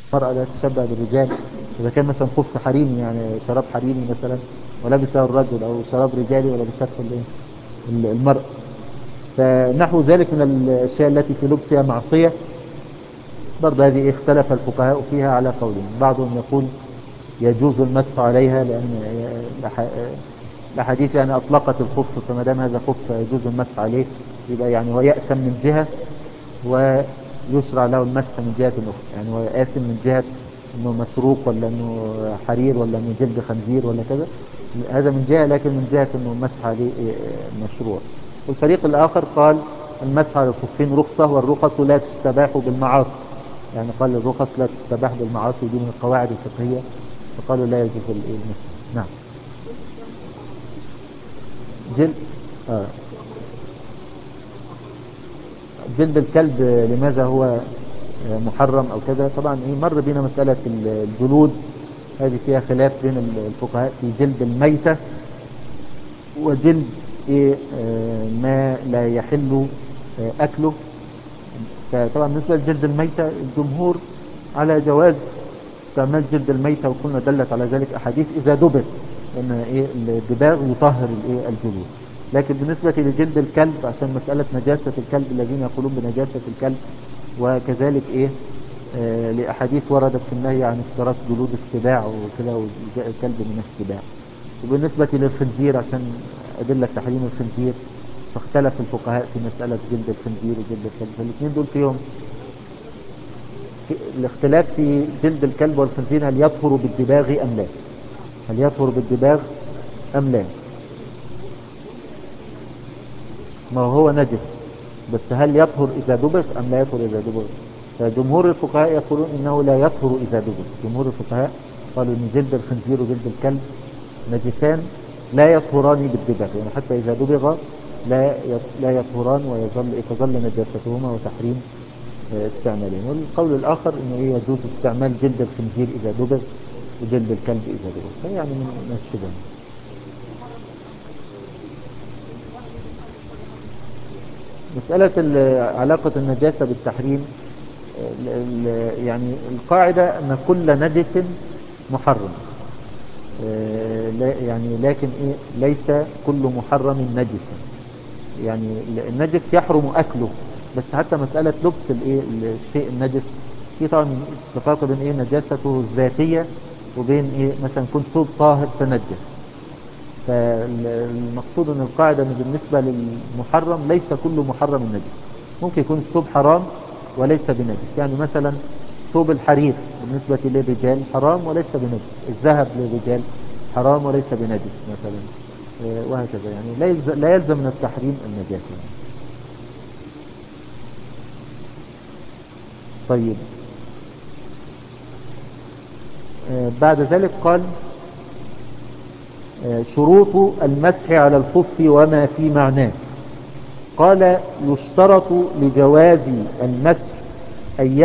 المرأة لا تشبه بالرجال. إذا كان مثلا خف حريمي يعني شراب حريمي مثلا ولبسه الرجل، أو شراب رجالي ولبسته المرأة. فنحو ذلك من الأشياء التي في لبسها معصية، برضه هذه اختلف الفقهاء فيها على قولين. بعضهم يقول يجوز المسح عليها لأن الأحاديث يعني أطلقت الخف، فما دام هذا خف يجوز المسح عليه، يبقى يعني هو يأثم من جهة ويشرع له المسح من جهة أخرى. يعني هو آثم من جهة أنه مسروق، ولا أنه حرير، ولا أنه جلد خنزير، ولا كذا، هذا من جهة، لكن من جهة أنه المسح عليه مشروع. والفريق الآخر قال المسح على الخفين رخصة، والرخص لا تستباح بالمعاصي. يعني قال الرخص لا تستباح بالمعاصي، دي من القواعد الفقهية، فقالوا لا يجوز المسح. نعم. جلد جلد الكلب لماذا هو محرم أو كذا؟ طبعا مر بنا مسألة الجلود، هذه فيها خلاف بين الفقهاء في جلد الميتة وجلد ما لا يحل أكله. فطبعا بالنسبة لجلد الميتة الجمهور على جواز استعمال جلد الميتة، وكنا دلت على ذلك أحاديث إذا دبر، لأن الدباغ يطهر الجلود. لكن بالنسبة لجلد الكلب عشان مسألة نجاسة الكلب، الذين يقولون بنجاسة الكلب، وكذلك لأحاديث وردت في النهي عن افتراس جلود السباع وكذا، وجاء الكلب من السباع. وبالنسبة للخنزير عشان أدلة تحريم الخنزير، فاختلف الفقهاء في مسألة جلد الخنزير وجلد الكلب. فالاثنين دول فيهم الاختلاف في جلد الكلب والخنزير، هل يطهر بالدباغ أم لا؟ هل يطهر بالدباغ أم لا؟ ما هو نجس، بس هل يطهر إذا دبغ أم لا يطهر إذا دبغ؟ فجمهور الفقهاء يقولون إنه لا يطهر إذا دبغ. جمهور الفقهاء قالوا إن جلد الخنزير وجلد الكلب نجسان لا يطهران بالدبغ، يعني حتى إذا دبغ لا يطهران، وتظل نجاستهما وتحريم استعمالهم. والقول الآخر إنه يجوز استعمال جلد الخنزير إذا دبغ وجلد الكلب إذا دبغ، فيعني من الشبه. مسألة علاقة النجاسة بالتحريم، يعني القاعدة أن كل نجس محرم، يعني لكن ليس كل محرم نجس. يعني النجس يحرم أكله، بس حتى مسألة لبس الشيء النجس في طبعا تفرق بين نجاسته الذاتية وبين مثلا كنت ثوب طاهر تنجس. فالمقصود ان القاعدة ان بالنسبة للمحرم ليس كل محرم نجس. ممكن يكون الثوب حرام وليس بنجس، يعني مثلا ثوب الحرير بالنسبة للرجال حرام وليس بنجس، الذهب للرجال حرام وليس بنجس مثلا، وهكذا. يعني لا يلزم من التحريم النجاسة. طيب، بعد ذلك قال شروط المسح على الخف وما في معناه. قال يشترط لجواز المسح أن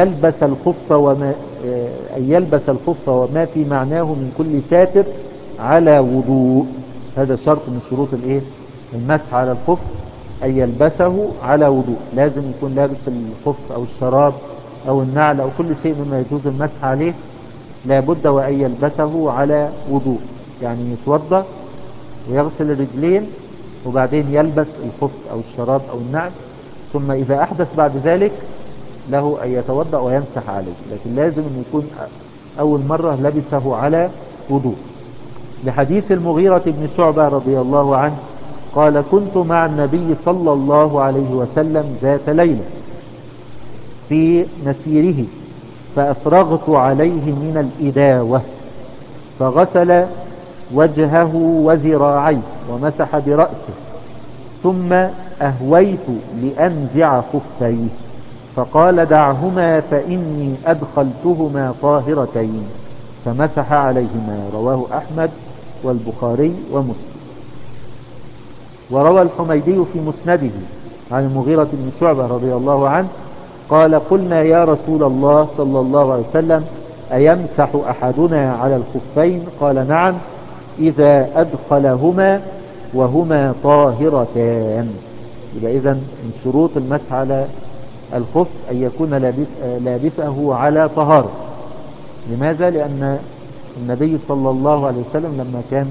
يلبس الخف وما في معناه من كل ساتر على وضوء. هذا شرط من شروط المسح على الخف، أن يلبسه على وضوء. لازم يكون لابس الخف أو الشراب أو النعل أو كل شيء مما يجوز المسح عليه، لابد وأن يلبسه على وضوء. يعني يتوضأ ويغسل الرجلين وبعدين يلبس الخف أو الشراب أو النعل، ثم إذا أحدث بعد ذلك له أن يتوضأ ويمسح عليه، لكن لازم أن يكون أول مرة لبسه على وضوء. لحديث المغيرة بن شعبة رضي الله عنه قال كنت مع النبي صلى الله عليه وسلم ذات ليلة في مسيره، فأفرغت عليه من الإداوة، فغسل وجهه وذراعيه ومسح برأسه، ثم أهويت لأنزع خفيه، فقال دعهما فإني أدخلتهما طاهرتين، فمسح عليهما. رواه أحمد والبخاري ومسلم. وروى الحميدي في مسنده عن المغيرة بن شعبة رضي الله عنه قال قلنا يا رسول الله صلى الله عليه وسلم أيمسح أحدنا على الخفين؟ قال نعم إذا أدخلهما وهما طاهرتان. يبقى إذن من شروط المسح على الخف أن يكون لابسه على طهارة، لماذا؟ لأن النبي صلى الله عليه وسلم لما كان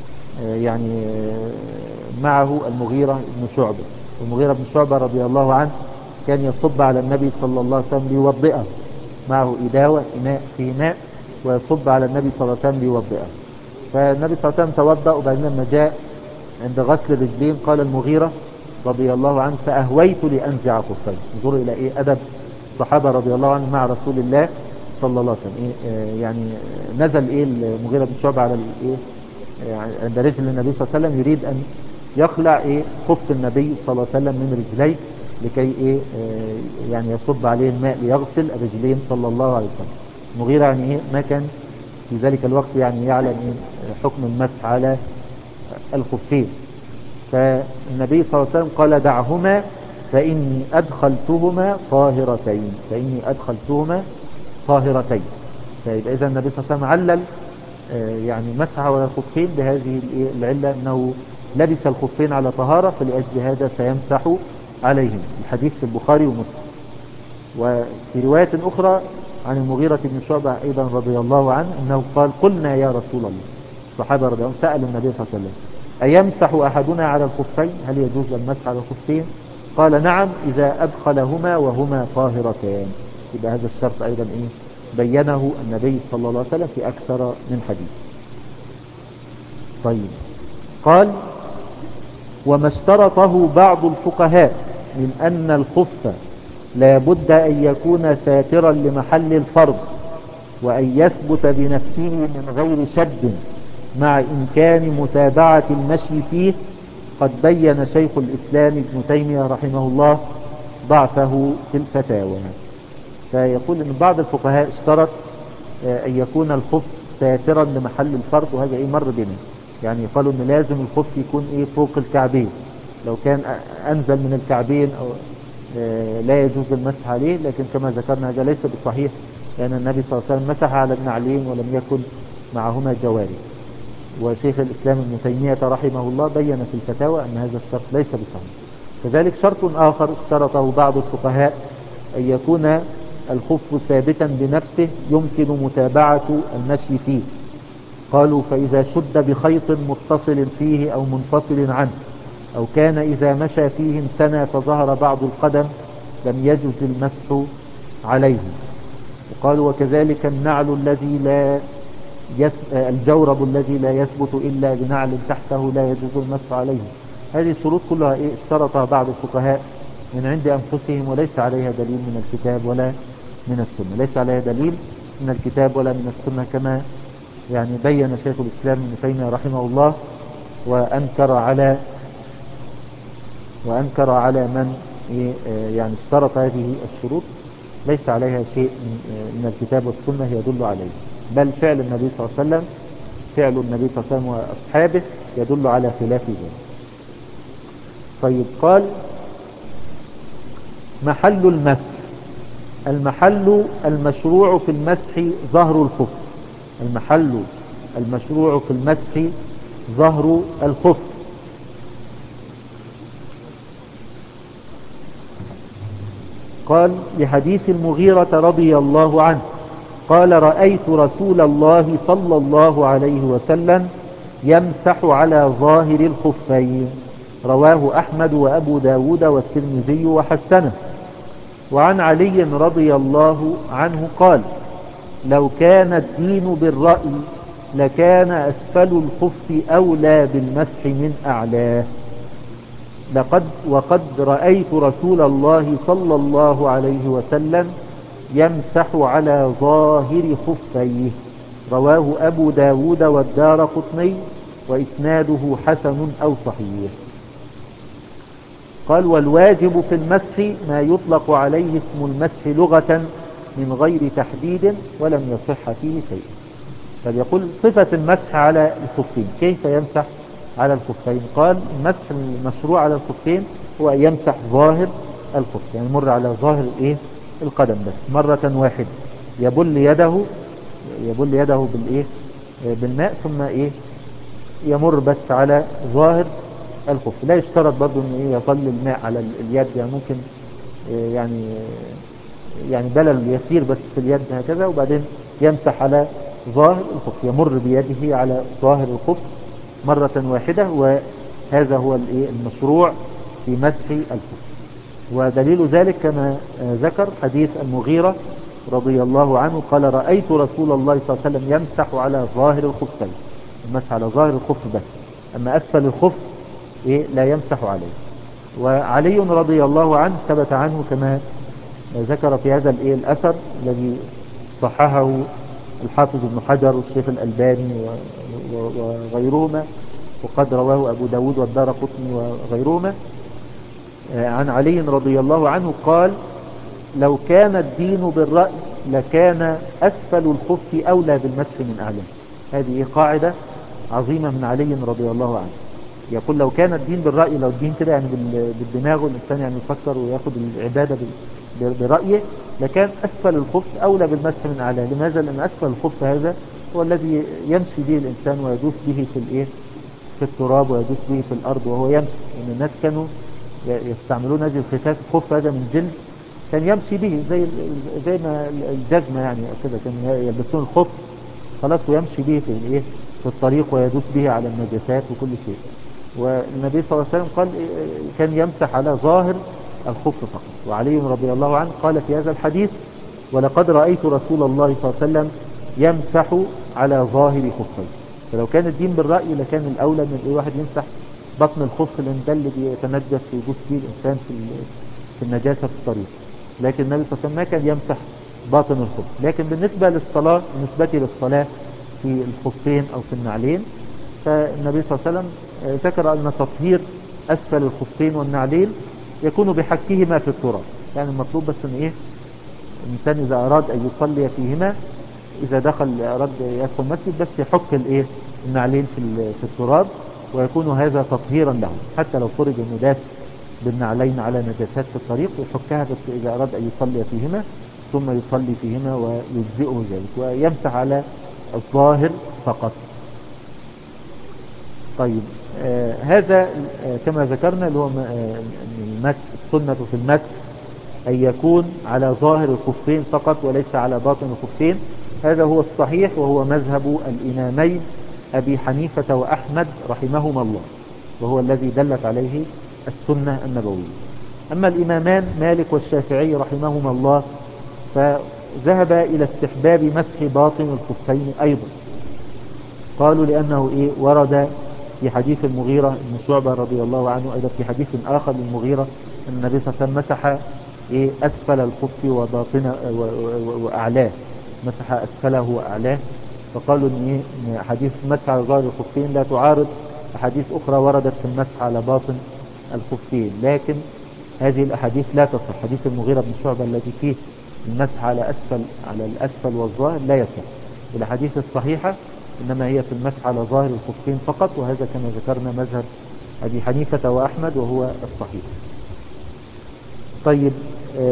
معه المغيرة بن شعبة، المغيرة بن شعبة رضي الله عنه كان يصب على النبي صلى الله عليه وسلم ليوضئه، معه إداوة إناء فيه ماء ويصب على النبي صلى الله عليه وسلم ليوضئه. فالنبي صلى الله عليه وسلم توضأ، وبعدين لما جاء عند غسل الرجلين قال المغيرة رضي الله عنه فأهويت لأنزع خفي. انظروا إلى إيه أدب الصحابة رضي الله عنهم مع رسول الله صلى الله عليه وسلم. نزل المغيرة بن شعبة على عند رجل النبي صلى الله عليه وسلم يريد أن يخلع خف النبي صلى الله عليه وسلم من رجليه لكي يصب عليه الماء ليغسل الرجلين صلى الله عليه وسلم. المغيرة ما كان في ذلك الوقت يعلم حكم المسح على الخفين. فالنبي صلى الله عليه وسلم قال دعهما فإني أدخلتهما طاهرتين، فإني أدخلتهما طاهرتين. فيبقى إذا النبي صلى الله عليه وسلم علل مسح على الخفين بهذه العلة أنه لبس الخفين على طهارة، فلأجل هذا سيمسح عليهم. الحديث في البخاري ومسلم. وفي رواية أخرى عن المغيرة بن شعبة أيضا رضي الله عنه أنه قال قلنا يا رسول الله، الصحابة رضي الله عنهم سألوا النبي صلى الله عليه وسلم أيمسح أحدنا على الخفين، هل يجوز المسح على الخفين؟ قال نعم إذا أدخلهما وهما طاهرتان. يبقى هذا الشرط أيضا بينه النبي صلى الله عليه وسلم في أكثر من حديث. طيب، قال وما اشترطه بعض الفقهاء من أن الخف لا بد أن يكون ساترا لمحل الفرض وأن يثبت بنفسه من غير شد مع إمكان متابعة المشي فيه، قد بين شيخ الإسلام ابن تيمية رحمه الله ضعفه في الفتاوى. فيقول أن بعض الفقهاء اشترط أن يكون الخف ساترا لمحل الفرض، وهذا مر بنا. قالوا أن لازم الخف يكون فوق الكعبين، لو كان أنزل من الكعبين أو لا يجوز المسح عليه. لكن كما ذكرنا هذا ليس بصحيح، لأن النبي صلى الله عليه وسلم مسح على النعلين ولم يكن معهما جواري. وشيخ الإسلام ابن تيمية رحمه الله بين في الفتاوى أن هذا الشرط ليس بصحيح. كذلك شرط آخر اشترطه بعض الفقهاء أن يكون الخف ثابتا بنفسه يمكن متابعة المشي فيه. قالوا فإذا شد بخيط متصل فيه أو منفصل عنه، أو كان إذا مشى فيه انثنى فظهر بعض القدم لم يجوز المسح عليه. وقالوا وكذلك النعل الذي لا الجورب الذي لا يثبت إلا بنعل تحته لا يجوز المسح عليه. هذه الشروط كلها اشترطها بعض الفقهاء من عند أنفسهم، وليس عليها دليل من الكتاب ولا من السنة. ليس عليها دليل من الكتاب ولا من السنة، كما بين شيخ الإسلام ابن تيمية رحمه الله، وأنكر على من اشترط هذه الشروط ليس عليها شيء من الكتاب والسنة يدل عليه، بل فعل النبي صلى الله عليه وسلم وأصحابه يدل على خلاف ذلك. طيب، قال محل المسح. المحل المشروع في المسح ظهر الخف. المحل المشروع في المسح ظهر الخف. قال لحديث المغيرة رضي الله عنه قال رأيت رسول الله صلى الله عليه وسلم يمسح على ظاهر الخفين. رواه أحمد وأبو داود والترمذي وحسنه. وعن علي رضي الله عنه قال لو كان الدين بالرأي لكان أسفل الخف أولى بالمسح من أعلاه. وقد رأيت رسول الله صلى الله عليه وسلم يمسح على ظاهر خفيه. رواه أبو داود والدارقطني وإسناده حسن أو صحيح. قال والواجب في المسح ما يطلق عليه اسم المسح لغة من غير تحديد ولم يصح فيه شيء. فيقول صفة المسح على الخفين، كيف يمسح على الخفين؟ قال المسح المشروع على الخفين هو أن يمسح ظاهر الخف، يمر على ظاهر القدم بس مرة واحدة، يبل يده بالماء، ثم يمر بس على ظاهر الخف. لا يشترط برضو ان يظل الماء على اليد، ممكن يعني بلل يسير بس في اليد هكذا، وبعدين يمسح على ظاهر الخف، يمر بيده على ظاهر الخف مرة واحدة، وهذا هو المشروع في مسح الخف. ودليل ذلك كما ذكر حديث المغيرة رضي الله عنه قال رأيت رسول الله صلى الله عليه وسلم يمسح على ظاهر الخفين، يمسح على ظاهر الخف بس، أما أسفل الخف لا يمسح عليه. وعلي رضي الله عنه ثبت عنه كما ذكر في هذا الأثر الذي صححه الحافظ ابن حجر والشيخ الألباني وغيرهما، وقد رواه أبو داود والدارقطني وغيرهما، عن علي رضي الله عنه قال لو كان الدين بالرأي لكان أسفل الخف أولى بالمسح من أعلى. هذه قاعدة عظيمة من علي رضي الله عنه، يقول لو كان الدين بالرأي، لو الدين كده يعني بالدماغ والإنسان يعني يفكر ويأخذ العبادة برأيه، لكان أسفل الخف أولى بالمسح من أعلى. لماذا؟ لأن أسفل الخف هذا هو الذي يمشي به الإنسان ويدوس به في التراب ويدوس به في الأرض وهو يمشي. إن الناس كانوا يستعملون هذه الخفاف، الخف هذا من جلد كان يمشي به زي ما الجزمة يعني كده، كان يلبسون الخف خلاص ويمشي به في الطريق ويدوس به على النجاسات وكل شيء. والنبي صلى الله عليه وسلم قال كان يمسح على ظاهر الخف فقط. وعلي رضي الله عنه قال في هذا الحديث ولقد رأيت رسول الله صلى الله عليه وسلم يمسح على ظاهر خفيه. فلو كان الدين بالرأي لكان الأولى من الواحد يمسح بطن الخف، لأن ده اللي بيتنجس ويدوس فيه الإنسان في النجاسة في الطريق. لكن النبي صلى الله عليه وسلم ما كان يمسح باطن الخف. لكن بالنسبة للصلاة في الخفين أو في النعلين، فالنبي صلى الله عليه وسلم ذكر أن تطهير أسفل الخفين والنعلين يكون بحكهما في التراب. يعني المطلوب بس أن الإنسان إذا أراد أن يصلي فيهما، إذا أراد يدخل المسجد بس يحك النعلين في التراب، ويكون هذا تطهيرا له، حتى لو فرض أنه داس بالنعلين على نجاسات في الطريق ويحكها بس إذا أراد أن يصلي فيهما، ثم يصلي فيهما ويجزئه ذلك، ويمسح على الظاهر فقط. طيب هذا كما ذكرنا اللي هو السنة في المسح أن يكون على ظاهر الخفين فقط وليس على باطن الخفين. هذا هو الصحيح وهو مذهب الإمامين أبي حنيفة وأحمد رحمهما الله، وهو الذي دلت عليه السنة النبوية. أما الإمامان مالك والشافعي رحمهما الله فذهب إلى استحباب مسح باطن الخفين أيضا. قالوا لأنه ورد في حديث المغيرة بن شعبة رضي الله عنه، أيضا في حديث آخر للمغيرة أن النبي صلى الله عليه وسلم مسح أسفل الخف وباطنه وأعلاه، مسح أسفله وأعلاه. فقالوا أن حديث مسح على ظاهر الخفين لا تعارض أحاديث أخرى وردت في المسح على باطن الخفين، لكن هذه الأحاديث لا تصح. حديث المغيرة بن شعبة الذي فيه المسح على الأسفل والظاهر لا يصح. الأحاديث الصحيحة إنما هي في المسح على ظاهر الخفين فقط، وهذا كما ذكرنا مذهب أبي حنيفة وأحمد وهو الصحيح. طيب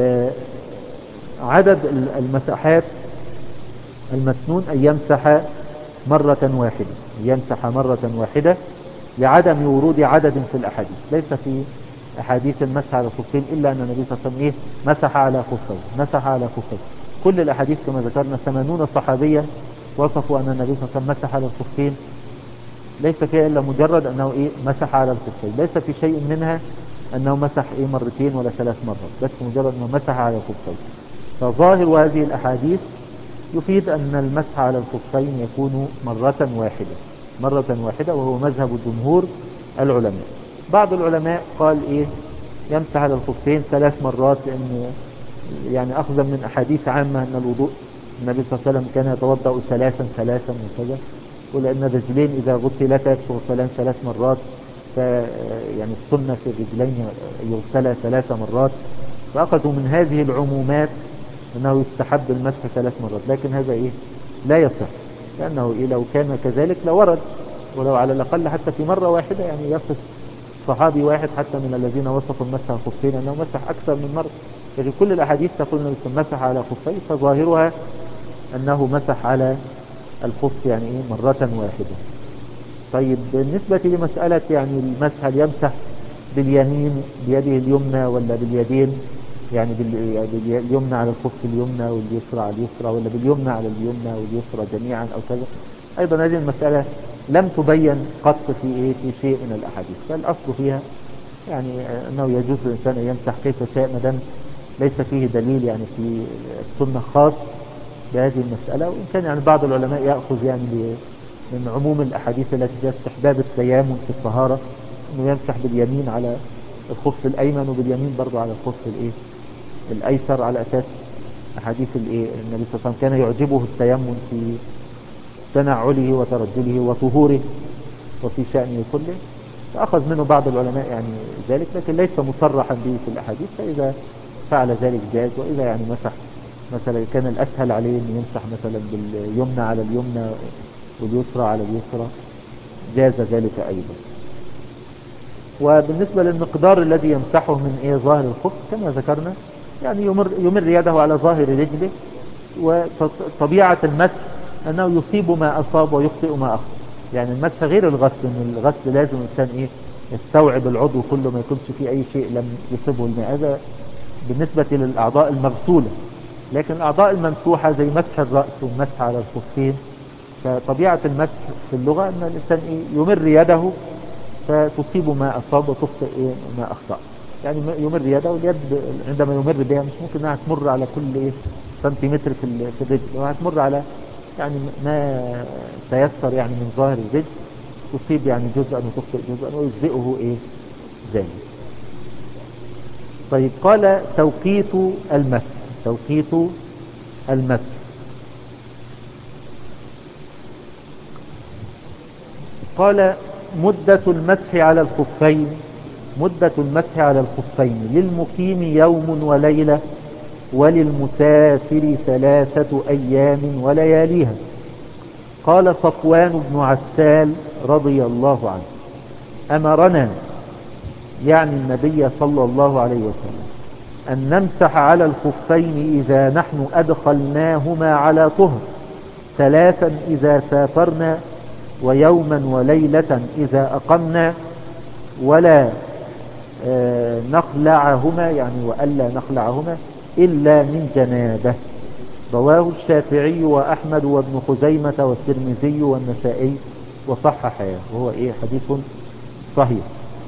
عدد المساحات المسنون أن يمسح مرة واحدة، يمسح مرة واحدة لعدم ورود عدد في الأحاديث. ليس في أحاديث المسح على الخفين إلا أن النبي صلى الله عليه وسلم مسح على خفين، مسح على خفين. كل الأحاديث كما ذكرنا 80 صحابيا وصفوا أن النبي صلى الله عليه وسلم مسح على الخفين، ليس فيها إلا مجرد أنه مسح على الخفين، ليس في شيء منها أنه مسح مرتين ولا 3 مرات، بس مجرد أنه مسح على الخفين. فظاهر هذه الأحاديث يفيد أن المسح على الخفين يكون مرة واحدة، مرة واحدة، وهو مذهب جمهور العلماء. بعض العلماء قال يمسح على الخفين 3 مرات، لأن يعني أخذا من أحاديث عامة أن الوضوء النبي صلى الله عليه وسلم كان يتوضأ ثلاثا وكذا، ولأن الرجلين إذا غسلتا تغسلان 3 مرات، يعني السنة في الرجلين يغسلا 3 مرات، فأخذوا من هذه العمومات أنه يستحب المسح 3 مرات. لكن هذا لا يصح، لأنه لو كان كذلك لورد، ولو على الأقل حتى في مرة واحدة، يعني يصف صحابي واحد حتى من الذين وصفوا المسح على الخفين أنه مسح أكثر من مرة. لكن كل الأحاديث تقول أنه مسح على خفين، فظاهرها أنه مسح على الخف يعني مرة واحدة. طيب بالنسبة لمسألة يعني المسح، يمسح باليمين بيده اليمنى ولا باليدين، يعني باليمنى على الخف اليمنى واليسرى على اليسرى، ولا باليمنى على اليمنى واليسرى جميعا أو كذا. أيضا هذه المسألة لم تبين قط في شيء من الأحاديث، فالأصل فيها يعني أنه يجوز للإنسان أن يمسح كيف شاء ما دام ليس فيه دليل يعني في السنة خاص بهذه المسألة. وإن كان يعني بعض العلماء يأخذ يعني من عموم الأحاديث التي فيها استحباب التيامن في الطهارة، أنه يمسح باليمين على الخف الأيمن وباليمين برضو على الخف الأيسر، على أساس أحاديث النبي صلى الله عليه وسلم كان يعجبه التيمن في تنعله وترجله وطهوره وفي شأنه كله، فأخذ منه بعض العلماء يعني ذلك، لكن ليس مصرحا به في الأحاديث. فإذا فعل ذلك جاز، وإذا يعني مسح مثلا كان الأسهل عليه أن يمسح مثلا باليمنى على اليمنى واليسرى على اليسرى جاز ذلك أيضا. وبالنسبة للمقدار الذي يمسحه من ظاهر الخف كما ذكرنا، يعني يمر يده على ظاهر رجله، وطبيعة المسح أنه يصيب ما أصاب ويخطئ ما أخطأ. يعني المسح غير الغسل، إن الغسل لازم الإنسان يستوعب العضو كله، ما يكونش فيه أي شيء لم يصيبه الماء، هذا بالنسبة للأعضاء المغسولة. لكن الأعضاء الممسوحة زي مسح الرأس والمسح على الخفين، فطبيعة المسح في اللغة أن الإنسان يمر يده فتصيب ما أصاب وتخطئ ما أخطأ. يعني يمر يده، واليد عندما يمر بها مش ممكن أنها تمر على كل سنتيمتر في الرجل، وهتمر على يعني ما تيسر يعني من ظاهر الرجل، تصيب يعني جزءا وتخطئ جزءا ويجزئه ذلك. طيب، قال توقيت المسح. توقيت المسح قال مدة المسح على الخفين. مدة المسح على الخفين للمقيم يوم وليلة، وللمسافر 3 أيام ولياليها. قال صفوان بن عسال رضي الله عنه: أمرنا، يعني النبي صلى الله عليه وسلم، أن نمسح على الخفين إذا نحن أدخلناهما على طهر، 3 إذا سافرنا، ويوما وليلة إذا أقمنا، ولا نخلعهما، يعني وألا نخلعهما إلا من جنابه. رواه الشافعي وأحمد وابن خزيمة والترمذي والنسائي وصححه، وهو حديث صحيح.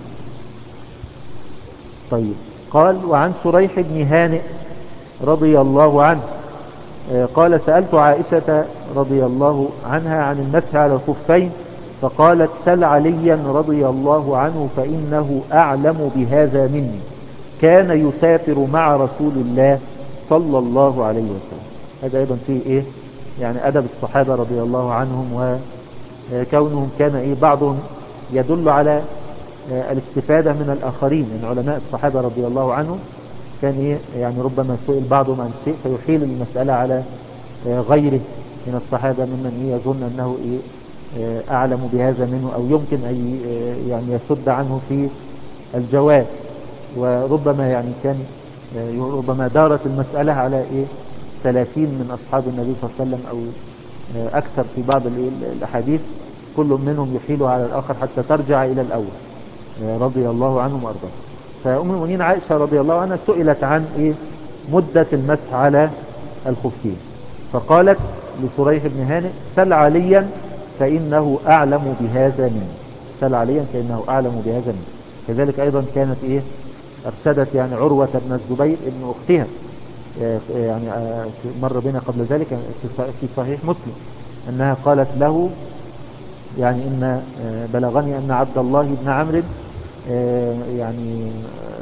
طيب، قال: وعن شريح بن هانئ رضي الله عنه قال: سألت عائشة رضي الله عنها عن المسح على الخفين، فقالت: سل عليا رضي الله عنه فإنه أعلم بهذا مني، كان يسافر مع رسول الله صلى الله عليه وسلم. هذا أيضا فيه يعني أدب الصحابة رضي الله عنهم، وكونهم كان بعضهم يدل على الاستفادة من الآخرين. يعني علماء الصحابة رضي الله عنهم كان يعني ربما سئل بعضهم عن شيء فيحيل المسألة على غيره من الصحابة ممن يظن أنه أعلم بهذا منه، أو يمكن أن يعني يسد عنه في الجواب. وربما يعني كان ربما دارت المسألة على 30 من أصحاب النبي صلى الله عليه وسلم أو أكثر في بعض الأحاديث، كل منهم يحيل على الآخر حتى ترجع إلى الأول رضي الله عنهم وأرضاهم. فأم المؤمنين عائشة رضي الله عنها سئلت عن مدة المسح على الخفين، فقالت لشريح بن هانئ: سل عليا فإنه أعلم بهذا مني. سل عليا فإنه أعلم بهذا مني. كذلك أيضا كانت أرشدت يعني عروة بن الزبير ابن أختها، يعني مر بنا قبل ذلك في صحيح مسلم أنها قالت له: يعني إن بلغني أن عبد الله بن عمرو يعني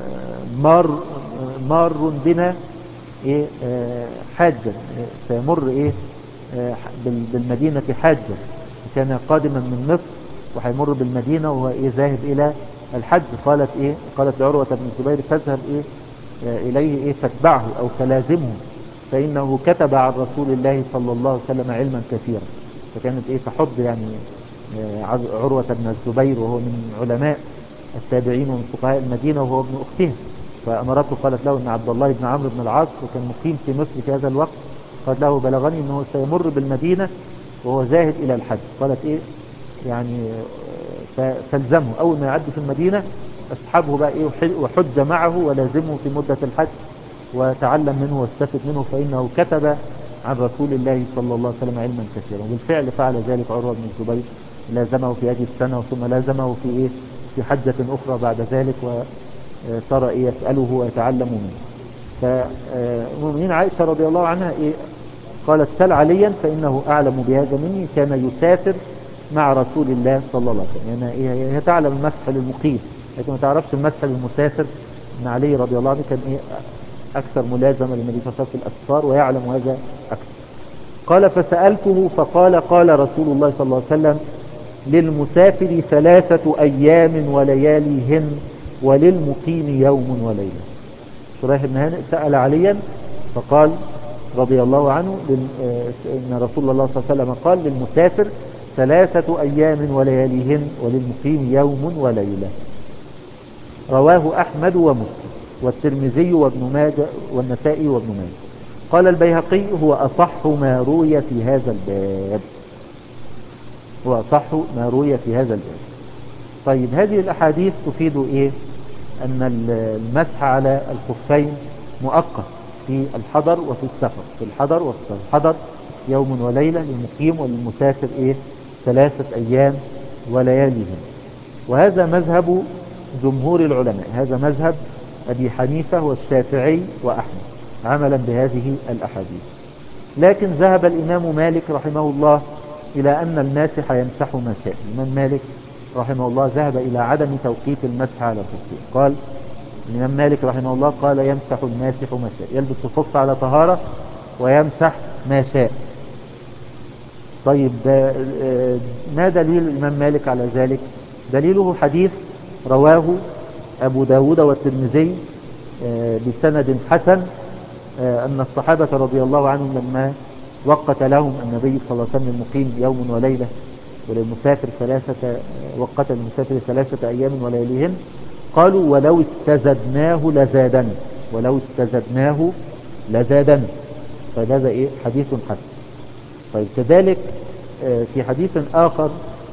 مار بنا حاجا، سيمر بالمدينة حاجا، كان قادما من مصر وحيمر بالمدينة وهو ذاهب إلى الحج. قالت لعروة بن الزبير: فاذهب إليه فاتبعه أو فلازمه، فإنه كتب عن رسول الله صلى الله عليه وسلم علما كثيرا. فكانت تحض يعني عروة بن الزبير، وهو من علماء التابعين ومن فقهاء المدينة، وهو ابن أختها. فأمرته قالت له أن عبد الله بن عمرو بن العاص، وكان مقيم في مصر في هذا الوقت، قالت له: بلغني أنه سيمر بالمدينة وهو ذاهب إلى الحج. قالت يعني فالزمه، أول ما يعدي في المدينة اسحبه بقى وحج معه ولازمه في مدة الحج وتعلم منه واستفد منه، فإنه كتب عن رسول الله صلى الله عليه وسلم علما كثيرا. وبالفعل فعل ذلك عروة بن الزبير، لازمه في هذه السنة، ثم لازمه في حجة أخرى بعد ذلك، وصار يسأله ويتعلم منه. فالمؤمنين عائشة رضي الله عنها قالت سل عليا فإنه أعلم بهذا مني، كان يسافر مع رسول الله صلى الله عليه وسلم. يعني هي تعلم المسح للمقيم لكن ما تعرفش المسح للمسافر. ان علي رضي الله عنه كان أكثر ملازمة للنبي صلى الله عليه وسلم في الأسفار، ويعلم هذا أكثر. قال فسألته فقال قال رسول الله صلى الله عليه وسلم للمسافر 3 أيام ولياليهن وللمقيم يوم وليلة. شريح بن هانئ سأل عليا فقال رضي الله عنه إن رسول الله صلى الله عليه وسلم قال للمسافر 3 أيام ولياليهن وللمقيم يوم وليلة. رواه أحمد ومسلم والترمذي وابن ماجه والنسائي وابن ماجه. قال البيهقي هو أصح ما روي في هذا الباب. هو أصح ما روي في هذا الباب. طيب هذه الأحاديث تفيد أن المسح على الخفين مؤقت في الحضر وفي السفر. في الحضر وفي السفر. الحضر يوم وليلة للمقيم، وللمسافر 3 أيام ولياليهم. وهذا مذهب جمهور العلماء، هذا مذهب أبي حنيفة والشافعي وأحمد عملا بهذه الأحاديث. لكن ذهب الإمام مالك رحمه الله إلى أن الماسح يمسح ما شاء. الإمام مالك رحمه الله ذهب إلى عدم توقيت المسح على الخفين. قال الإمام مالك رحمه الله قال يمسح الماسح ما شاء، يلبس الخف على طهارة ويمسح ما شاء. طيب ما دليل الإمام مالك على ذلك؟ دليله حديث رواه أبو داود والترمذي بسند حسن أن الصحابة رضي الله عنهم لما وقت لهم النبي صلى الله عليه وسلم المقيم يوم وليلة وللمسافر وقت المسافر 3 أيام ولياليهن، قالوا ولو استزدناه لزادنا، ولو استزدناه لزادنا. طيب هذا حديث حسن. طيب كذلك في حديث آخر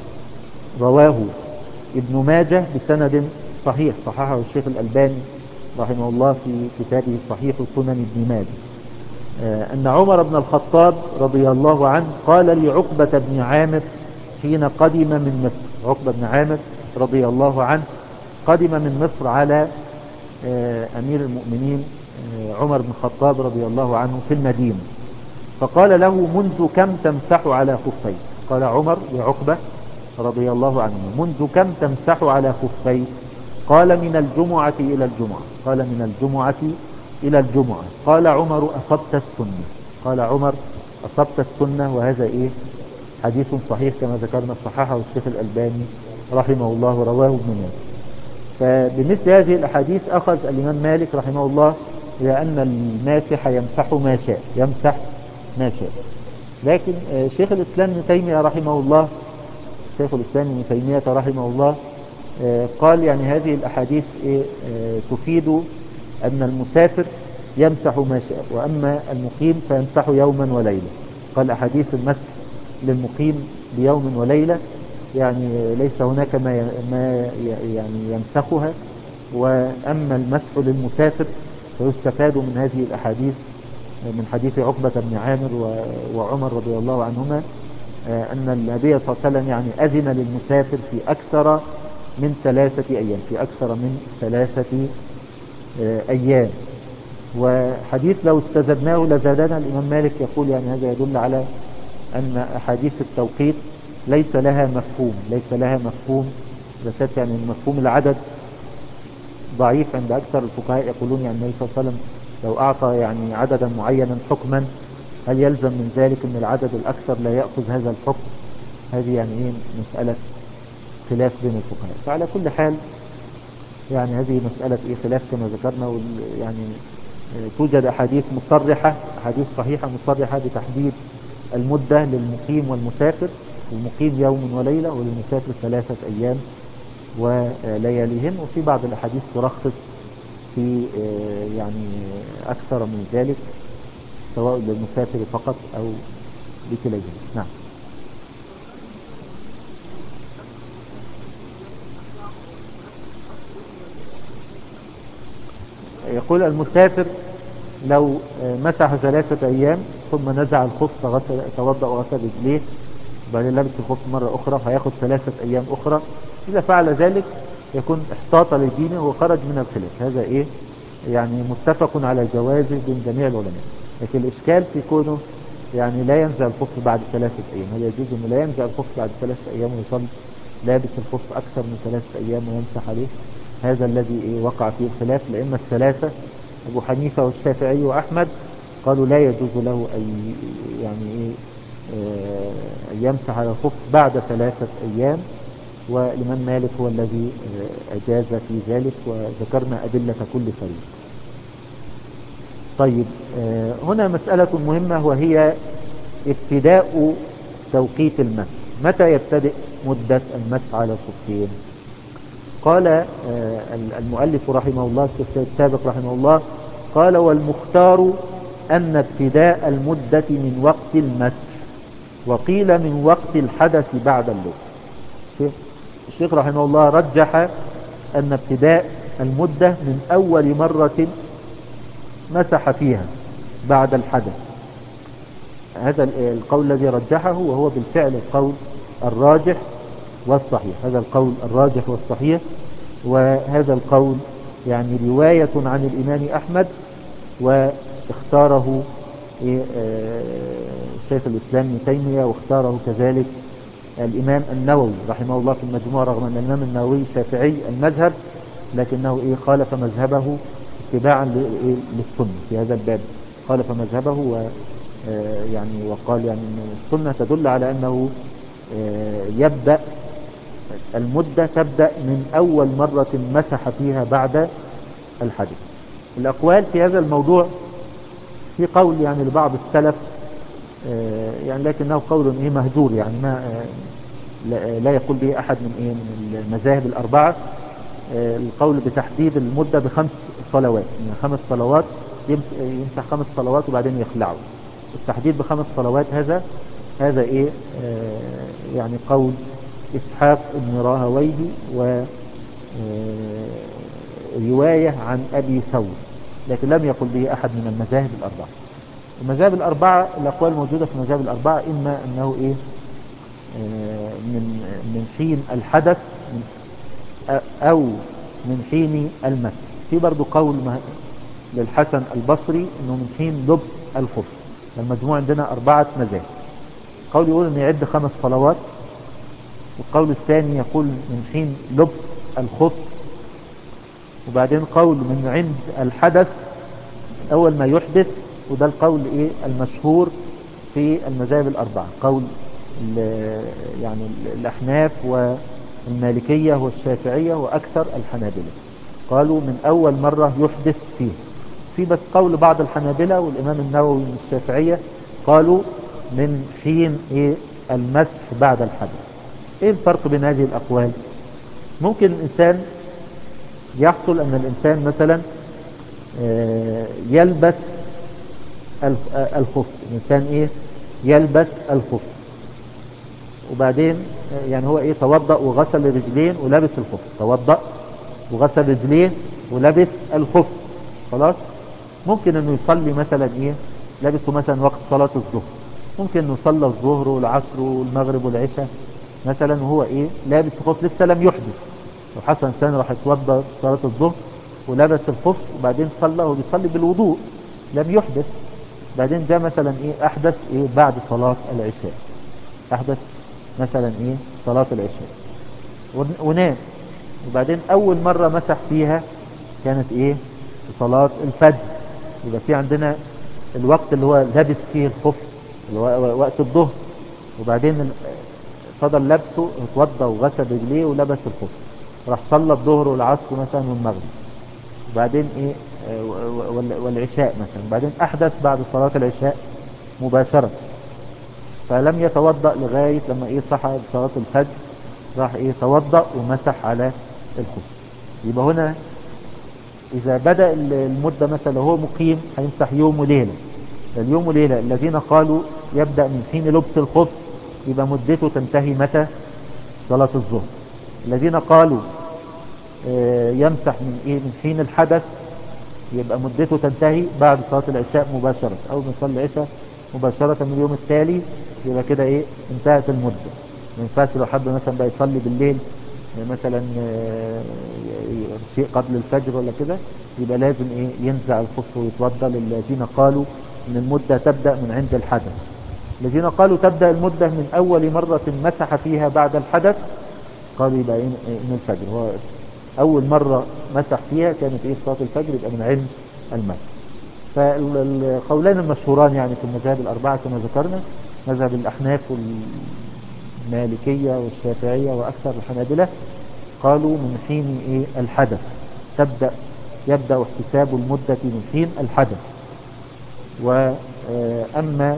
رواه ابن ماجه بسند صحيح صححه الشيخ الألباني رحمه الله في كتابه صحيح سنن ابن ماجه، أن عمر بن الخطاب رضي الله عنه قال لعقبة بن عامر حين قدم من مصر. عقبة بن عامر رضي الله عنه قدم من مصر على أمير المؤمنين عمر بن الخطاب رضي الله عنه في المدينة، فقال له منذ كم تمسح على خفين؟ قال عمر لعقبة رضي الله عنه منذ كم تمسح على خفين؟ قال من الجمعة إلى الجمعة. قال من الجمعة إلى الجمعة. قال عمر أصبت السنة. قال عمر أصبت السنة. وهذا حديث صحيح كما ذكرنا صححه الشيخ الألباني رحمه الله، رواه ابن ماجه. فبمثل هذه الأحاديث أخذ الإمام مالك رحمه الله إلى أن الماسح يمسح ما شاء، يمسح ما شاء. لكن شيخ الإسلام ابن تيمية رحمه الله، شيخ الإسلام ابن تيمية رحمه الله قال يعني هذه الأحاديث تفيد أن المسافر يمسح ما شاء، وأما المقيم فيمسح يوما وليلة. قال أحاديث المسح للمقيم بيوم وليلة يعني ليس هناك ما يعني ينسخها، وأما المسح للمسافر فيستفاد من هذه الأحاديث من حديث عقبة بن عامر وعمر رضي الله عنهما أن النبي صلى الله عليه وسلم يعني أذن للمسافر في أكثر من 3 أيام، في أكثر من 3 أيام. وحديث لو استزدناه لزادنا، الإمام مالك يقول يعني هذا يدل على أن أحاديث التوقيت ليس لها مفهوم، ليس لها مفهوم بس يعني مفهوم العدد ضعيف عند أكثر الفقهاء. يقولون يعني النبي صلى الله عليه وسلم لو أعطى يعني عددا معينا حكما هل يلزم من ذلك أن العدد الأكثر لا يأخذ هذا الحكم؟ هذه يعني مسألة خلاف بين الفقهاء. فعلى كل حال يعني هذه مسألة خلاف كما ذكرنا، يعني توجد أحاديث مصرحة، أحاديث صحيحة مصرحة بتحديد المدة للمقيم والمسافر. المقيم يوم وليلة وللمسافر 3 أيام ولياليهن. وفي بعض الأحاديث ترخص في يعني أكثر من ذلك سواء للمسافر فقط أو بكليهما. نعم. يقول المسافر لو مسح 3 أيام ثم نزع الخف فغسل توضأ وغسل رجليه وبعدين لبس الخف مرة أخرى هياخد 3 أيام أخرى. إذا فعل ذلك يكون احتاط لدينه وخرج من الخلاف. هذا إيه يعني متفق على جوازه بين جميع العلماء. لكن الإشكال في كونه يعني لا ينزع الخف بعد 3 أيام. هل يجوز أنه لا ينزع الخف بعد 3 أيام ويصل لابس الخف أكثر من 3 أيام ويمسح عليه؟ هذا الذي إيه وقع فيه الخلاف. الأئمة الثلاثة أبو حنيفة والشافعي وأحمد قالوا لا يجوز له أن يعني إيه يمسح على الخف بعد 3 أيام. والإمام مالك هو الذي أجاز في ذلك وذكرنا أدلة كل فريق. طيب هنا مسألة مهمة وهي ابتداء توقيت المسح. متى يبتدئ مدة المسح على الخفين؟ قال المؤلف رحمه الله السابق رحمه الله قال والمختار أن ابتداء المدة من وقت المسح وقيل من وقت الحدث بعد اللبس. الشيخ رحمه الله رجح أن ابتداء المدة من أول مرة مسح فيها بعد الحدث. هذا القول الذي رجحه وهو بالفعل القول الراجح والصحيح. هذا القول الراجح والصحيح. وهذا القول يعني رواية عن الإمام أحمد واختاره شيخ الإسلام ابن تيمية واختاره كذلك الإمام النووي رحمه الله في المجموع، رغم أن الإمام النووي شافعي المذهب لكنه خالف مذهبه اتباعا للسنة في هذا الباب. خالف مذهبه يعني وقال يعني أن السنة تدل على أنه يبدأ المدة تبدأ من أول مرة مسح فيها بعد الحدث. الأقوال في هذا الموضوع في قول يعني لبعض السلف يعني لكنه قول مهجور يعني ما لا يقول به أحد من المذاهب الأربعة. القول بتحديد المدة ب5 صلوات، يعني 5 صلوات يمسح 5 صلوات وبعدين يخلعه. التحديد ب5 صلوات هذا يعني قول إسحاق بن راهويه ورواية عن أبي ثور، لكن لم يقل به أحد من المذاهب الأربعة. المذاهب الأربعة الأقوال الموجودة في المذاهب الأربعة إما أنه من حين الحدث أو من حين المسح. في برضو قول للحسن البصري أنه من حين لبس الخف. المجموع عندنا 4 مذاهب. قول يقول أن يعد 5 صلوات، والقول الثاني يقول من حين لبس الخف، وبعدين قول من عند الحدث أول ما يحدث، وده القول المشهور في المذاهب الأربعة، قول يعني الأحناف والمالكية والشافعية وأكثر الحنابلة قالوا من أول مرة يحدث فيه. في بس قول بعض الحنابلة والإمام النووي من الشافعية قالوا من حين المسح بعد الحدث. ايه الفرق بين هذه الأقوال؟ ممكن الإنسان يحصل أن الإنسان مثلا يلبس الخف. الإنسان يلبس الخف وبعدين يعني هو توضأ وغسل رجلين ولبس الخف، توضأ وغسل رجلين ولبس الخف خلاص. ممكن انه يصلي مثلا لبسه مثلا وقت صلاة الظهر، ممكن انه صلى الظهر والعصر والمغرب والعشاء مثلا وهو لابس الخف لسه لم يحدث. لو حصل انسان راح يتوضأ صلاة الظهر ولبس الخف وبعدين صلى وبيصلي بالوضوء لم يحدث، بعدين جاء مثلا احدث بعد صلاة العشاء، احدث مثلا صلاة العشاء ونام، وبعدين اول مرة مسح فيها كانت في صلاة الفجر. يبقى في عندنا الوقت اللي هو لابس فيه الخف اللي هو وقت الظهر، وبعدين فضل لبسه اتوضى وغسل رجليه ولبس الخف، راح صلى الظهر والعصر مثلا والمغرب، وبعدين والعشاء مثلا، بعدين احدث بعد صلاة العشاء مباشرة، فلم يتوضأ لغاية لما صحى بصلاة الفجر، راح توضأ ومسح على الخف. يبقى هنا إذا بدأ المدة مثلا هو مقيم هيمسح يوم وليلة. اليوم وليلة الذين قالوا يبدأ من حين لبس الخف يبقى مدته تنتهي متى؟ صلاة الظهر. الذين قالوا يمسح من حين الحدث يبقى مدته تنتهي بعد صلاة العشاء مباشرة، أول ما يصلي العشاء مباشرة من اليوم التالي يبقى كده إيه انتهت المدة. ما ينفعش لو حد مثلا بقى يصلي بالليل مثلا شيء قبل الفجر ولا كده، يبقى لازم إيه ينزع الخف ويتوضى. للذين قالوا إن المدة تبدأ من عند الحدث. الذين قالوا تبدأ المدة من أول مرة مسح فيها بعد الحدث، قالوا يبقى إيه من الفجر. هو أول مرة مسح فيها كانت إيه صلاة الفجر، يبقى من عند المسح. فالقولان المشهوران يعني في المذاهب الأربعة كما ذكرنا، مذهب الأحناف والمالكية والشافعية وأكثر الحنابلة، قالوا من حين إيه الحدث يبدأ احتساب المدة من حين الحدث. وأما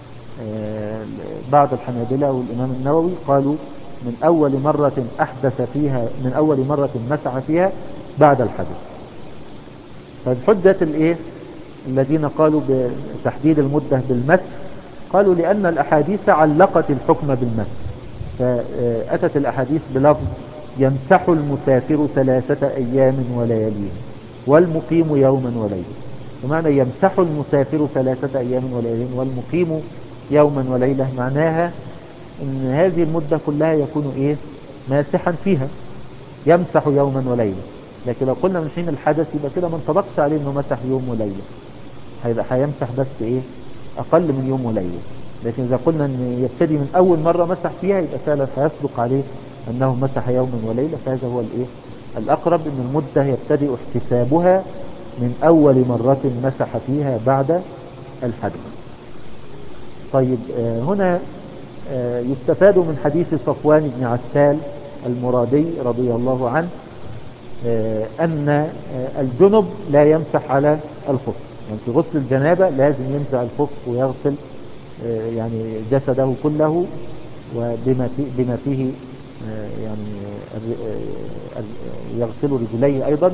بعض الحنابلة والإمام النووي قالوا من أول مرة أحدث فيها، من أول مرة مسح فيها بعد الحدث. فالحجة الإيه الذين قالوا بتحديد المدة بالمسح، قالوا لأن الأحاديث علقت الحكم بالمسح، فأتت الأحاديث بلفظ يمسح المسافر 3 أيام ولياليهم والمقيم يوما وليلة. بمعنى يمسح المسافر 3 أيام ولياليهم والمقيم يوما وليلة، معناها ان هذه المدة كلها يكون ايه ماسحا فيها، يمسح يوما وليلة. لكن لو قلنا من حين الحدث يبقى كده ما انطبقش عليه انه مسح يوم وليلة، هيبقى هيمسح بس ايه اقل من يوم وليلة. لكن اذا قلنا ان يبتدي من اول مرة مسح فيها يبقى فعلا هيصدق عليه انه مسح يوما وليلة. فهذا هو الايه الاقرب، ان المدة يبتدئ احتسابها من اول مرة مسح فيها بعد الحدث. طيب هنا يستفاد من حديث صفوان بن عسال المرادي رضي الله عنه أن الجنب لا يمسح على الخف. يعني في غسل الجنابة لازم ينزع الخف ويغسل يعني جسده كله، وبما فيه يعني يغسل رجليه أيضا،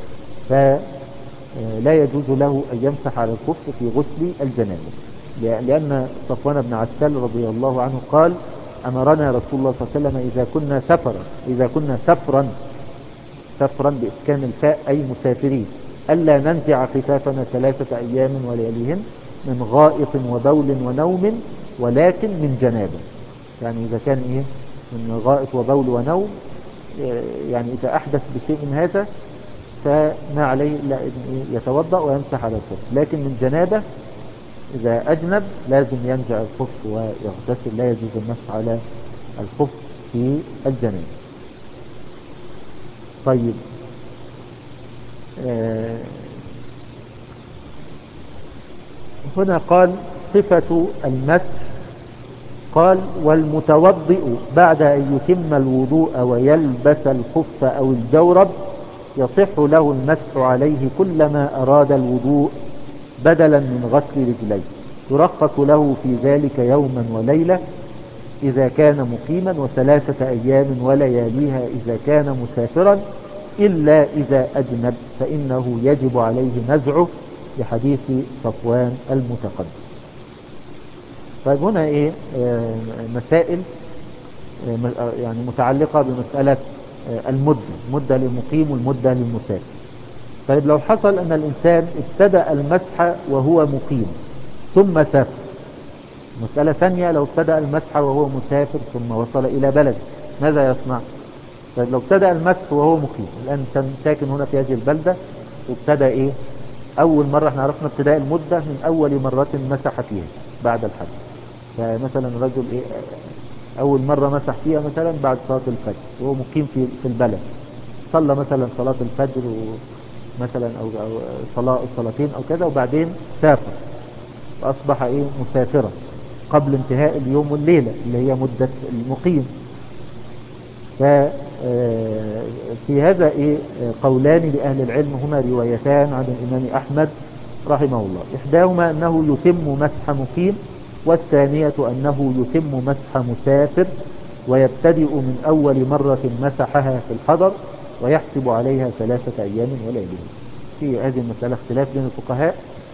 فلا يجوز له أن يمسح على الخف في غسل الجنابة. لأن صفوان بن عسال رضي الله عنه قال أمرنا رسول الله صلى الله عليه وسلم إذا كنا سفرا بإسكان الفاء أي مسافرين، ألا ننزع خفافنا 3 أيام ولياليهن من غائط وبول ونوم ولكن من جنابة. يعني إذا كان إيه من غائط وبول ونوم، يعني إذا أحدث بشيء من هذا فما عليه إلا أن يتوضأ ويمسح على الخف. لكن من جنابة إذا أجنب لازم ينزع الخف ويغتسل، لا يجوز المسح على الخف في الجنابة. طيب هنا قال صفة المسح، قال والمتوضئ بعد أن يتم الوضوء ويلبس الخف أو الجورب يصح له المسح عليه كلما أراد الوضوء بدلا من غسل رجليه، يرخص له في ذلك يوما وليلة إذا كان مقيما، و3 أيام ولياليها إذا كان مسافرا، إلا إذا أجنب فإنه يجب عليه نزعه لحديث صفوان المتقدم. طيب هنا إيه مسائل يعني متعلقة بمسألة المدة للمقيم والمدة للمسافر. طيب لو حصل أن الإنسان ابتدأ المسح وهو مقيم ثم سافر، مسألة ثانية لو ابتدأ المسح وهو مسافر ثم وصل إلى بلد، ماذا يصنع؟ طيب لو ابتدأ المسح وهو مقيم، الآن ساكن هنا في هذه البلدة، وابتدأ إيه أول مرة، احنا عرفنا ابتداء المدة من أول مرة مسح فيها بعد الحج. فمثلا رجل إيه أول مرة مسح فيها مثلا بعد صلاة الفجر وهو مقيم في البلد، صلى مثلا صلاة الفجر مثلا أو الصلاتين أو كذا، وبعدين سافر فأصبح إيه مسافرا قبل انتهاء اليوم والليلة اللي هي مدة المقيم. ففي هذا إيه قولان لأهل العلم، هما روايتان عن الإمام أحمد رحمه الله، إحداهما أنه يتم مسح مقيم، والثانية أنه يتم مسح مسافر ويبتدئ من أول مرة مسحها في الحضر ويحسب عليها 3 أيام ولياليها. في هذه المسألة اختلاف بين الفقهاء،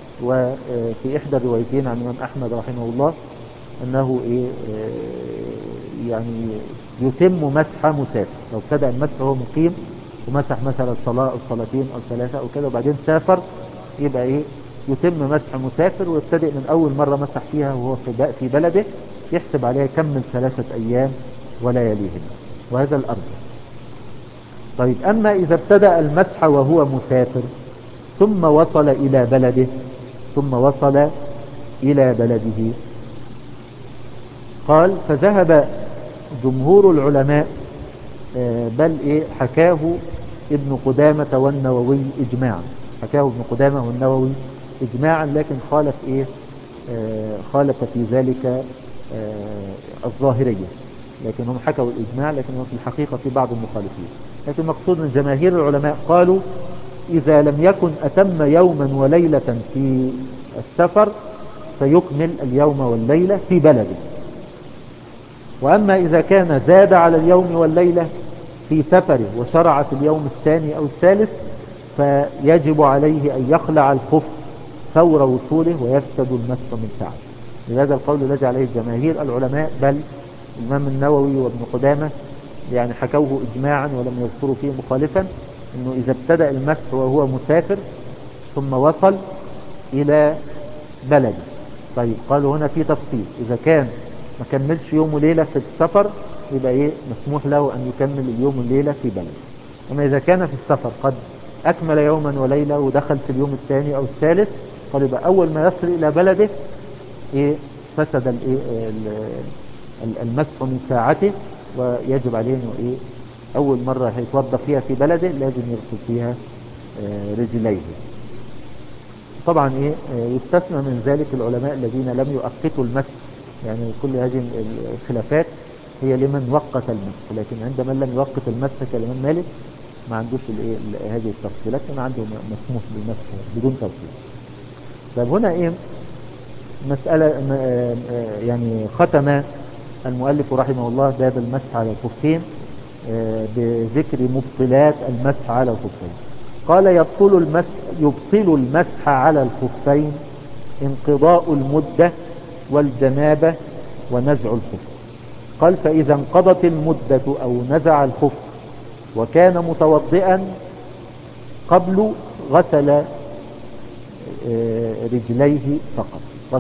وفي إحدى الروايتين عن الإمام أحمد رحمه الله أنه إيه يعني يتم مسح مسافر، لو ابتدأ المسح وهو مقيم ومسح مثلا صلاة أو صلاتين أو 3 أو كذا وبعدين سافر يبقى ايه يتم مسح مسافر ويبتدئ من اول مرة مسح فيها وهو في بلده، يحسب عليها يكمل 3 ايام ولا يليهن، وهذا الارجح. طيب اما اذا ابتدأ المسح وهو مسافر ثم وصل الى بلده، قال فذهب جمهور العلماء، بل ايه حكاه ابن قدامة والنووي اجماعا، لكن خالف ايه خالف في ذلك الظاهرية، لكن هم حكوا الاجماع، لكن في الحقيقة في بعض المخالفين. لكن مقصود ان جماهير العلماء قالوا اذا لم يكن اتم يوما وليلة في السفر فيكمل اليوم والليلة في بلده، واما اذا كان زاد على اليوم والليلة في سفره وشرع في اليوم الثاني او الثالث فيجب عليه ان يخلع الخف فور وصوله ويفسد المسح من ساعته. لهذا القول الذي عليه جماهير العلماء، بل الإمام النووي وابن قدامة يعني حكوه إجماعا ولم يذكروا فيه مخالفا، أنه إذا ابتدأ المسح وهو مسافر ثم وصل إلى بلده. طيب قالوا هنا في تفصيل، إذا كان ما كملش يوم وليلة في السفر يبقى إيه مسموح له أن يكمل اليوم والليلة في بلده. أما إذا كان في السفر قد أكمل يوما وليلة ودخل في اليوم الثاني أو الثالث، قال يبقى أول ما يصل إلى بلده إيه فسد المسح من ساعته، ويجب عليه انه ايه اول مرة هيتوضى فيها في بلده لازم يغسل فيها رجليه. طبعا ايه يستثنى من ذلك العلماء الذين لم يؤقتوا المسح، يعني كل هذه الخلافات هي لمن وقت المسح، لكن عند من لم يوقت المسح كالإمام مالك ما عندوش هذه التفصيلات، كان عنده مسموح بالمسح بدون تفصيل. طيب هنا ايه مسألة يعني ختم المؤلف رحمه الله باب المسح على الخفين بذكر مبطلات المسح على الخفين. قال يبطل المسح على الخفين انقضاء المدة والجنابة ونزع الخف. قال فإذا انقضت المدة أو نزع الخف وكان متوضئا قبل غسل رجليه فقط.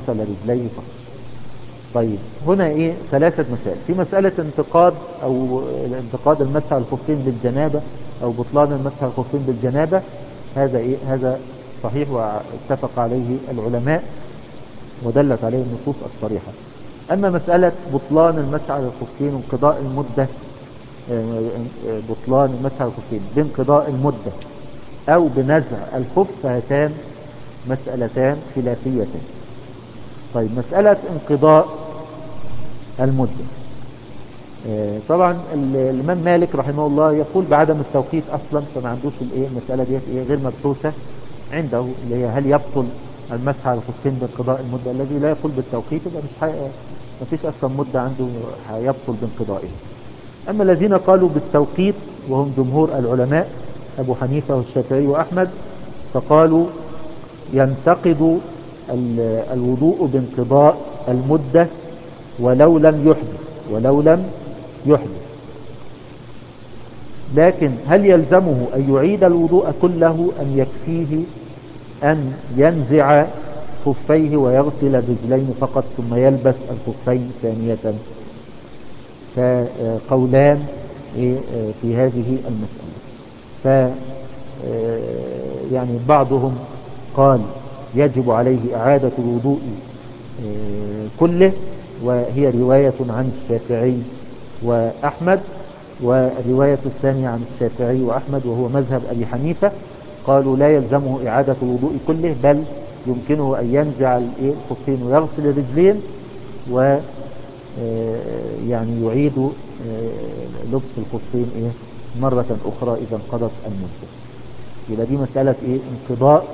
طيب هنا ايه 3 مسائل في مسألة انتقاد المسح على الخفين بالجنابة او بطلان المسح على الخفين بالجنابة. هذا صحيح واتفق عليه العلماء ودلت عليه النصوص الصريحة. اما مسألة بطلان المسح على الخفين انقضاء المدة، بطلان المسح على الخفين بانقضاء المدة او بنزع الخف، فهاتان مسألتان خلافيتان. طيب مسألة انقضاء المدة، طبعا الإمام مالك رحمه الله يقول بعدم التوقيت أصلا، فما عندوش المسألة دي غير مبحوثة عنده، اللي هي هل يبطل المسح على الخفين بانقضاء المدة. الذي لا يقول بالتوقيت يبقى ما فيش أصلا مدة عنده هيبطل بانقضائه. أما الذين قالوا بالتوقيت وهم جمهور العلماء أبو حنيفة والشافعي وأحمد، فقالوا ينتقض الوضوء بانقضاء المدة ولو لم يحدث. لكن هل يلزمه أن يعيد الوضوء كله أم يكفيه أن ينزع خفيه ويغسل الرجلين فقط ثم يلبس الخفين ثانية؟ فقولان في هذه المسألة. يعني بعضهم قال يجب عليه إعادة الوضوء كله، وهي رواية عن الشافعي وأحمد، ورواية الثانية عن الشافعي وأحمد وهو مذهب أبي حنيفة، قالوا لا يلزمه إعادة الوضوء كله، بل يمكنه أن ينزع الخفين ويغسل الرجلين و يعني يعيد لبس الخفين مرة أخرى إذا انقضت المدة. يبقى دي مسألة انقضاء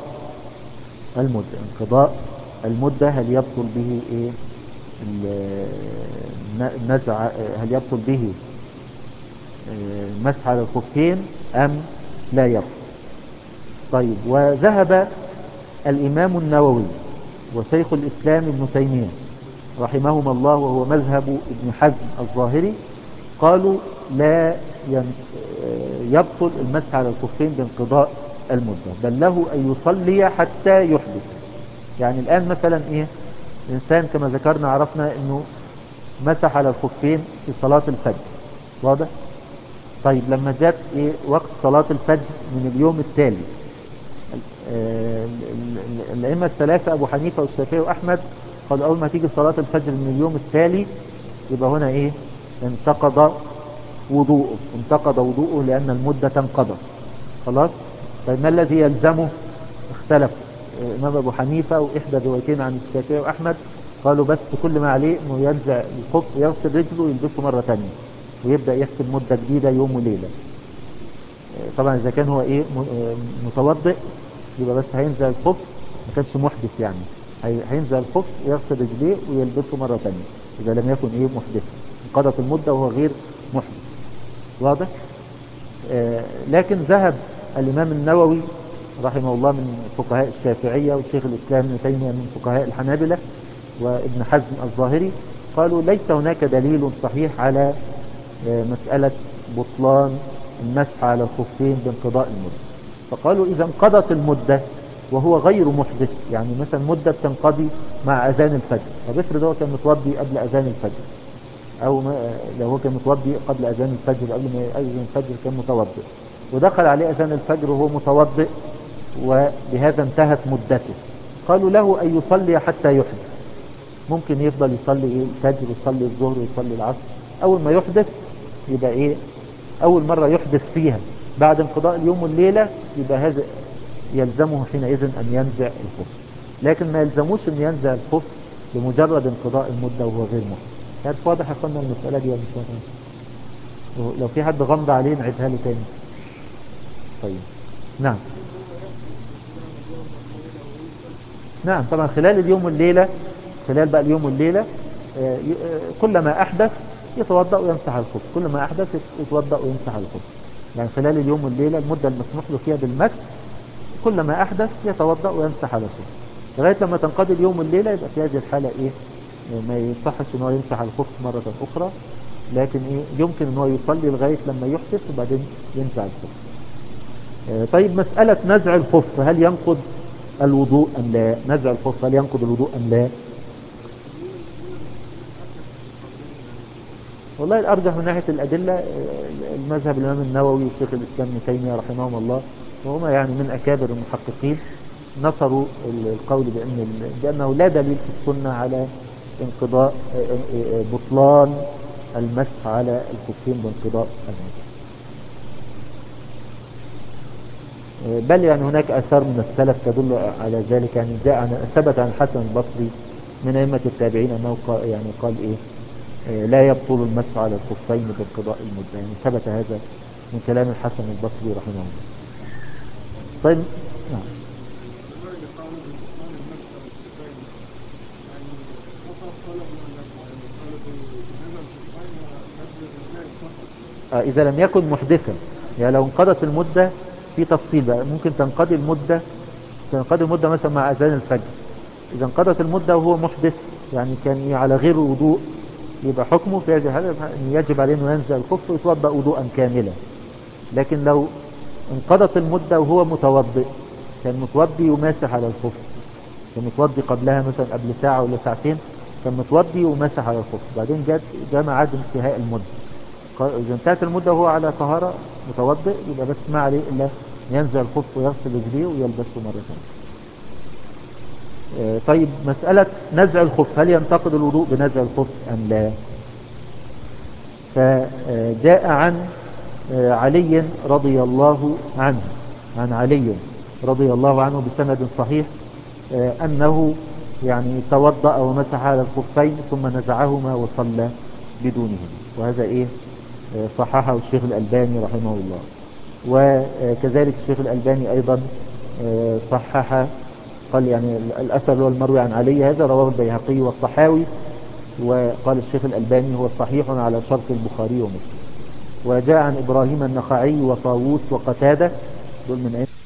المدة هل يبطل به النزع، هل يبطل به مسح على الخفين أم لا يبطل؟ طيب وذهب الإمام النووي وشيخ الإسلام ابن تيمية رحمهما الله وهو مذهب ابن حزم الظاهري، قالوا لا يبطل المسح على الخفين بانقضاء المدة، بل له أن يصلي حتى يحدث. يعني الآن مثلا إيه، الإنسان كما ذكرنا عرفنا أنه مسح على الخفين في صلاة الفجر، واضح؟ طيب لما جاءت إيه وقت صلاة الفجر من اليوم التالي، الأئمة الثلاثة أبو حنيفة والشافعي وأحمد قالوا أول ما تيجي صلاة الفجر من اليوم التالي يبقى هنا إيه، انتقض وضوءه لأن المدة انقضت خلاص. طيب ما الذي يلزمه؟ اختلف إمام أبو حنيفة وإحدى الروايتين عن الشافعي وأحمد قالوا بس كل ما عليه إنه ينزع الخف ويغسل رجله ويلبسه مرة تانية ويبدأ يحسب مدة جديدة يوم وليلة. طبعا إذا كان هو إيه متوضئ يبقى بس هينزع الخف، ما كانش محدث يعني هينزع الخف ويغسل رجليه ويلبسه مرة تانية إذا لم يكن إيه محدث، انقضت المدة وهو غير محدث، واضح؟ لكن ذهب الإمام النووي رحمه الله من فقهاء الشافعية والشيخ الإسلام ابن تيمية من فقهاء الحنابلة وابن حزم الظاهري قالوا ليس هناك دليل صحيح على مسألة بطلان المسح على الخفين بانقضاء المدة. فقالوا إذا انقضت المدة وهو غير محدث، يعني مثلا مدة تنقضي مع أذان الفجر، طب افرض هو كان متوضي قبل أذان الفجر، أو لو هو كان متوضي قبل أذان الفجر قبل ما يأذن الفجر كان متوضئ ودخل عليه أذان الفجر وهو متوضئ وبهذا انتهت مدته، قالوا له أن يصلي حتى يحدث. ممكن يفضل يصلي إيه الفجر ويصلي الظهر ويصلي العصر، أول ما يحدث يبقى إيه أول مرة يحدث فيها بعد انقضاء اليوم والليلة يبقى هذا يلزمه حينئذ أن ينزع الخف، لكن ما يلزموش أن ينزع الخف بمجرد انقضاء المدة وهو غير محدث. كانت واضح يا اخوانا المسألة دي ولا مش واضحة؟ لو في حد غمض عليه نعيدها له تاني. طيب نعم نعم طبعا خلال اليوم والليلة، خلال بقى اليوم والليلة كل ما أحدث يتوضأ ويمسح الخف، كل ما أحدث يتوضأ ويمسح الخف، يعني خلال اليوم والليلة المدة المسموح له فيها بالمسح كل ما أحدث يتوضأ ويمسح على الخف لغاية لما تنقضي اليوم والليلة. يبقى في هذه الحالة إيه ما يصحش إن هو يمسح الخف مرة أخرى، لكن إيه يمكن إن هو يصلي لغاية لما يحدث وبعدين ينزع الخف. طيب مسألة نزع الخف هل ينقض الوضوء أم لا؟ نزع الخف هل ينقض الوضوء أم لا؟ والله الأرجح من ناحية الأدلة المذهب الإمام النووي وشيخ الإسلام ابن تيمية رحمهم الله وهما يعني من أكابر المحققين نصروا القول بأنه لا دليل في السنة على انقضاء بطلان المسح على الخفين بانقضاء المسح، بل يعني هناك أثار من السلف تدل على ذلك. يعني ثبت عن الحسن البصري من أئمة التابعين أنه قال إيه لا يبطل المسح على الخفين بانقضاء المدة، يعني ثبت هذا من كلام الحسن البصري رحمه الله. طيب نعم إذا لم يكن محدثا، يعني لو انقضت المدة في تفصيل بقى ممكن تنقضي المدة مثلا مع أذان الفجر، إذا انقضت المدة وهو محدث يعني كان على غير وضوء يبقى حكمه في هذه الحالة أن يجب عليه أنه ينزع الخف ويتوضأ وضوءا كاملا. لكن لو انقضت المدة وهو متوضئ كان متوضي وماسح على الخف، كان متوضي قبلها مثلا قبل ساعة ولا ساعتين كان متوضي وماسح على الخف، بعدين جاء ميعاد انتهاء المدة، إذا انتهت المدة وهو على طهارة متوضئ يبقى بس ما عليه إلا ينزع الخف ويغسل رجليه ويلبسه مرة ثانية. طيب مسألة نزع الخف هل ينتقد الوضوء بنزع الخف أم لا؟ فجاء عن علي رضي الله عنه، عن علي رضي الله عنه بسند صحيح أنه يعني توضأ ومسح على الخفين ثم نزعهما وصلى بدونهما، وهذا إيه صححه الشيخ الألباني رحمه الله. وكذلك الشيخ الألباني أيضا صحح قال يعني الأثر هو المروي عن علي هذا رواه البيهقي والطحاوي، وقال الشيخ الألباني هو صحيح على شرط البخاري ومسلم. وجاء عن إبراهيم النخعي وطاووس وقتادة دول من